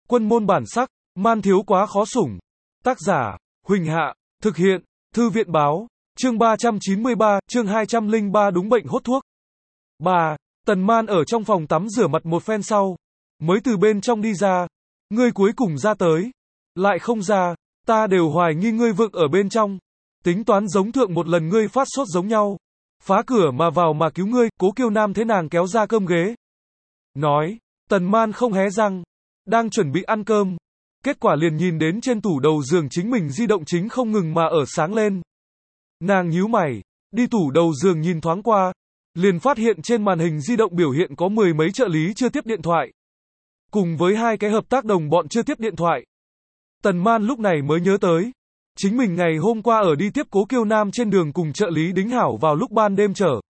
Quân môn bản sắc, man thiếu quá khó sủng. Tác giả, Huỳnh Hạ, thực hiện, Thư viện báo, chương 393, chương 203 đúng bệnh hốt thuốc. 3. Tần Man ở trong phòng tắm rửa mặt một phen sau, mới từ bên trong đi ra. Ngươi cuối cùng ra tới. Lại không ra, ta đều hoài nghi ngươi vượng ở bên trong. Tính toán giống thượng một lần ngươi phát sốt giống nhau. Phá cửa mà vào mà cứu ngươi, Cố Kiêu Nam thế nàng kéo ra cơm ghế. Nói, Tần Man không hé răng, đang chuẩn bị ăn cơm. Kết quả liền nhìn đến trên tủ đầu giường chính mình di động chính không ngừng mà ở sáng lên. Nàng nhíu mày, đi tủ đầu giường nhìn thoáng qua, liền phát hiện trên màn hình di động biểu hiện có 10 mấy trợ lý chưa tiếp điện thoại. Cùng với 2 cái hợp tác đồng bọn chưa tiếp điện thoại. Tần Man lúc này mới nhớ tới, chính mình ngày hôm qua ở đi tiếp Cố Kiêu Nam trên đường cùng trợ lý đính hảo vào lúc ban đêm trở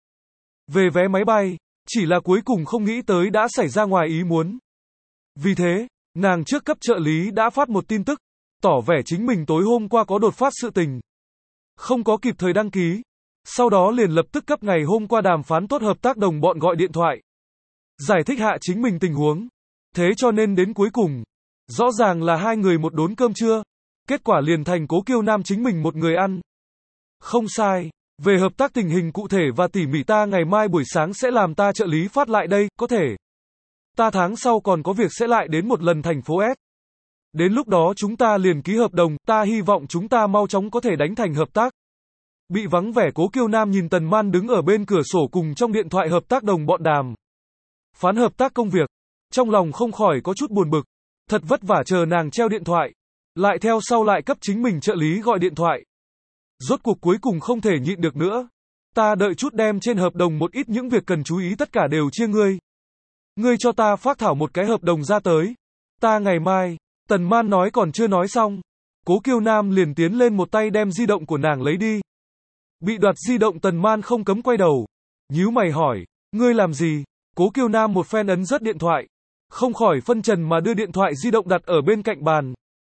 về vé máy bay, chỉ là cuối cùng không nghĩ tới đã xảy ra ngoài ý muốn. Vì thế, nàng trước cấp trợ lý đã phát một tin tức, tỏ vẻ chính mình tối hôm qua có đột phát sự tình, không có kịp thời đăng ký. Sau đó liền lập tức cấp ngày hôm qua đàm phán tốt hợp tác đồng bọn gọi điện thoại, giải thích hạ chính mình tình huống. Thế cho nên đến cuối cùng, rõ ràng là 2 người một đốn cơm trưa, kết quả liền thành Cố Kiêu Nam chính mình một người ăn. Không sai, về hợp tác tình hình cụ thể và tỉ mỉ ta ngày mai buổi sáng sẽ làm ta trợ lý phát lại đây, có thể. Ta tháng sau còn có việc sẽ lại đến một lần thành phố S. Đến lúc đó chúng ta liền ký hợp đồng, ta hy vọng chúng ta mau chóng có thể đánh thành hợp tác. Bị vắng vẻ Cố Kiêu Nam nhìn Tần Man đứng ở bên cửa sổ cùng trong điện thoại hợp tác đồng bọn đàm phán hợp tác công việc, trong lòng không khỏi có chút buồn bực. Thật vất vả chờ nàng treo điện thoại, lại theo sau lại cấp chính mình trợ lý gọi điện thoại. Rốt cuộc cuối cùng không thể nhịn được nữa. Ta đợi chút đem trên hợp đồng một ít những việc cần chú ý tất cả đều chia ngươi. Ngươi cho ta phác thảo một cái hợp đồng ra tới. Ta ngày mai, Tần Man nói còn chưa nói xong. Cố Kiêu Nam liền tiến lên một tay đem di động của nàng lấy đi. Bị đoạt di động Tần Man không cấm quay đầu, nhíu mày hỏi, ngươi làm gì? Cố Kiêu Nam một phen ấn rớt điện thoại, không khỏi phân trần mà đưa điện thoại di động đặt ở bên cạnh bàn.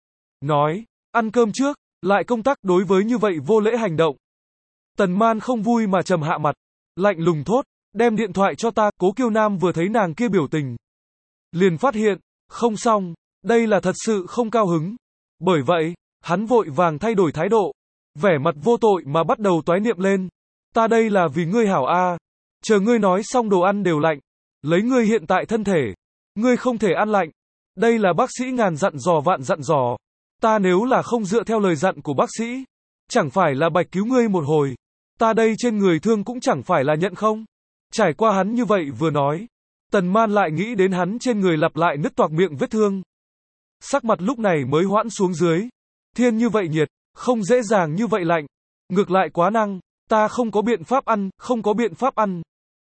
Nói, ăn cơm trước, lại công tác, đối với như vậy vô lễ hành động. Tần Man không vui mà trầm hạ mặt, lạnh lùng thốt, đem điện thoại cho ta. Cố Kiêu Nam vừa thấy nàng kia biểu tình, liền phát hiện, không xong, đây là thật sự không cao hứng. Bởi vậy, hắn vội vàng thay đổi thái độ, vẻ mặt vô tội mà bắt đầu toái niệm lên. Ta đây là vì ngươi hảo a, chờ ngươi nói xong đồ ăn đều lạnh, lấy ngươi hiện tại thân thể, ngươi không thể ăn lạnh. Đây là bác sĩ ngàn dặn dò vạn dặn dò. Ta nếu là không dựa theo lời dặn của bác sĩ, chẳng phải là bạch cứu ngươi một hồi. Ta đây trên người thương cũng chẳng phải là nhận không. Trải qua hắn như vậy vừa nói, Tần Man lại nghĩ đến hắn trên người lặp lại nứt toạc miệng vết thương. Sắc mặt lúc này mới hoãn xuống dưới. Thiên như vậy nhiệt, không dễ dàng như vậy lạnh. Ngược lại quá năng, ta không có biện pháp ăn, không có biện pháp ăn.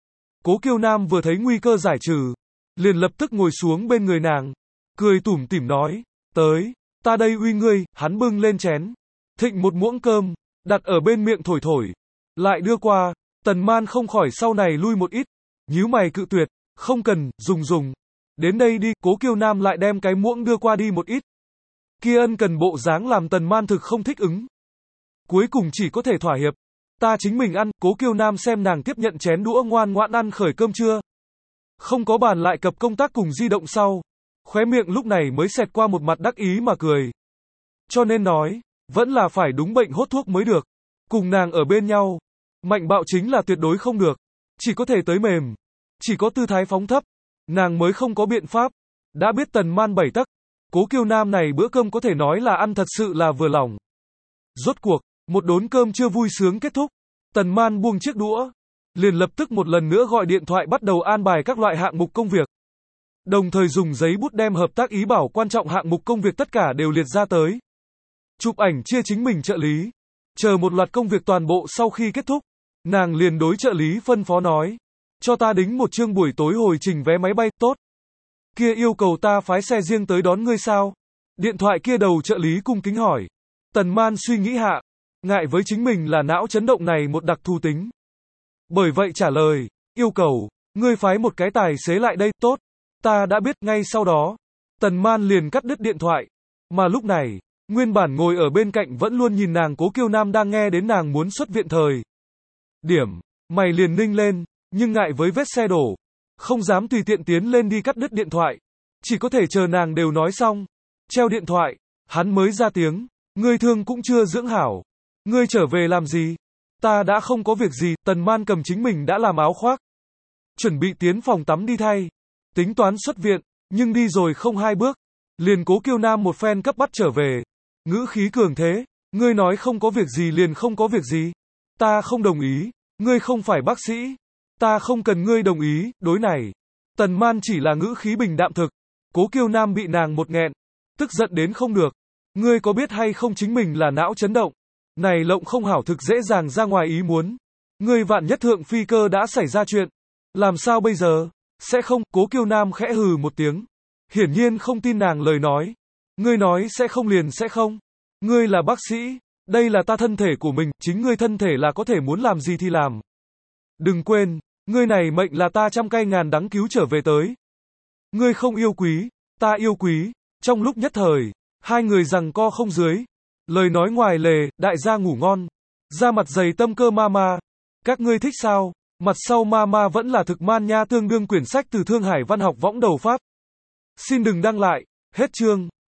Cố Kiêu Nam vừa thấy nguy cơ giải trừ, liền lập tức ngồi xuống bên người nàng, cười tủm tỉm nói, tới, ta đây uy ngươi. Hắn bưng lên chén, thịnh một muỗng cơm, đặt ở bên miệng thổi thổi, lại đưa qua. Tần Man không khỏi sau này lui một ít, nhíu mày cự tuyệt, không cần, dùng. Đến đây đi. Cố Kiêu Nam lại đem cái muỗng đưa qua đi một ít. Kia ân cần bộ dáng làm Tần Man thực không thích ứng. Cuối cùng chỉ có thể thỏa hiệp. Ta chính mình ăn. Cố Kiêu Nam xem nàng tiếp nhận chén đũa ngoan ngoãn ăn khởi cơm trưa, không có bàn lại cập công tác cùng di động sau, khóe miệng lúc này mới xẹt qua một mặt đắc ý mà cười. Cho nên nói, vẫn là phải đúng bệnh hốt thuốc mới được. Cùng nàng ở bên nhau, mạnh bạo chính là tuyệt đối không được. Chỉ có thể tới mềm, chỉ có tư thái phóng thấp, nàng mới không có biện pháp. Đã biết Tần Man 7 tấc, Cố Kiêu Nam này bữa cơm có thể nói là ăn thật sự là vừa lòng. Rốt cuộc, một đốn cơm chưa vui sướng kết thúc, Tần Man buông chiếc đũa, liền lập tức một lần nữa gọi điện thoại bắt đầu an bài các loại hạng mục công việc. Đồng thời dùng giấy bút đem hợp tác ý bảo quan trọng hạng mục công việc tất cả đều liệt ra tới. Chụp ảnh chia chính mình trợ lý. Chờ một loạt công việc toàn bộ sau khi kết thúc, nàng liền đối trợ lý phân phó nói, cho ta đính một chương buổi tối hồi trình vé máy bay, tốt. Kia yêu cầu ta phái xe riêng tới đón ngươi sao? Điện thoại kia đầu trợ lý cung kính hỏi. Tần Man suy nghĩ hạ, ngại với chính mình là não chấn động này một đặc thù tính. Bởi vậy trả lời, yêu cầu, ngươi phái một cái tài xế lại đây, tốt. Ta đã biết. Ngay sau đó, Tần Man liền cắt đứt điện thoại. Mà lúc này, nguyên bản ngồi ở bên cạnh vẫn luôn nhìn nàng Cố Kiêu Nam đang nghe đến nàng muốn xuất viện thời điểm, mày liền ninh lên, nhưng ngại với vết xe đổ, không dám tùy tiện tiến lên đi cắt đứt điện thoại. Chỉ có thể chờ nàng đều nói xong, Treo điện thoại, hắn mới ra tiếng. Ngươi thương cũng chưa dưỡng hảo. Ngươi trở về làm gì? Ta đã không có việc gì, Tần Man cầm chính mình đã làm áo khoác. Chuẩn bị tiến phòng tắm đi thay. Tính toán xuất viện, nhưng đi rồi không 2 bước. Liền Cố Kiêu Nam một phen cấp bắt trở về. Ngữ khí cường thế. Ngươi nói không có việc gì liền không có việc gì. Ta không đồng ý. Ngươi không phải bác sĩ. Ta không cần ngươi đồng ý, đối này. Tần Man chỉ là ngữ khí bình đạm thực. Cố Kiêu Nam bị nàng một nghẹn. Tức giận đến không được. Ngươi có biết hay không chính mình là não chấn động. Này lộng không hảo thực dễ dàng ra ngoài ý muốn. Ngươi vạn nhất thượng phi cơ đã xảy ra chuyện. Làm sao bây giờ? Sẽ không, Cố Kiêu Nam khẽ hừ một tiếng. Hiển nhiên không tin nàng lời nói. Ngươi nói sẽ không liền sẽ không. Ngươi là bác sĩ. Đây là ta thân thể của mình, chính ngươi thân thể là có thể muốn làm gì thì làm. Đừng quên, ngươi này mệnh là ta trăm cay ngàn đắng cứu trở về tới. Ngươi không yêu quý, ta yêu quý. Trong lúc nhất thời, hai người giằng co không dưới. Lời nói ngoài lề, đại gia ngủ ngon. Da mặt dày tâm cơ mama. Các ngươi thích sao? Mặt sau mama vẫn là thực man nha, tương đương quyển sách từ Thương Hải văn học võng đầu Pháp. Xin đừng đăng lại. Hết chương.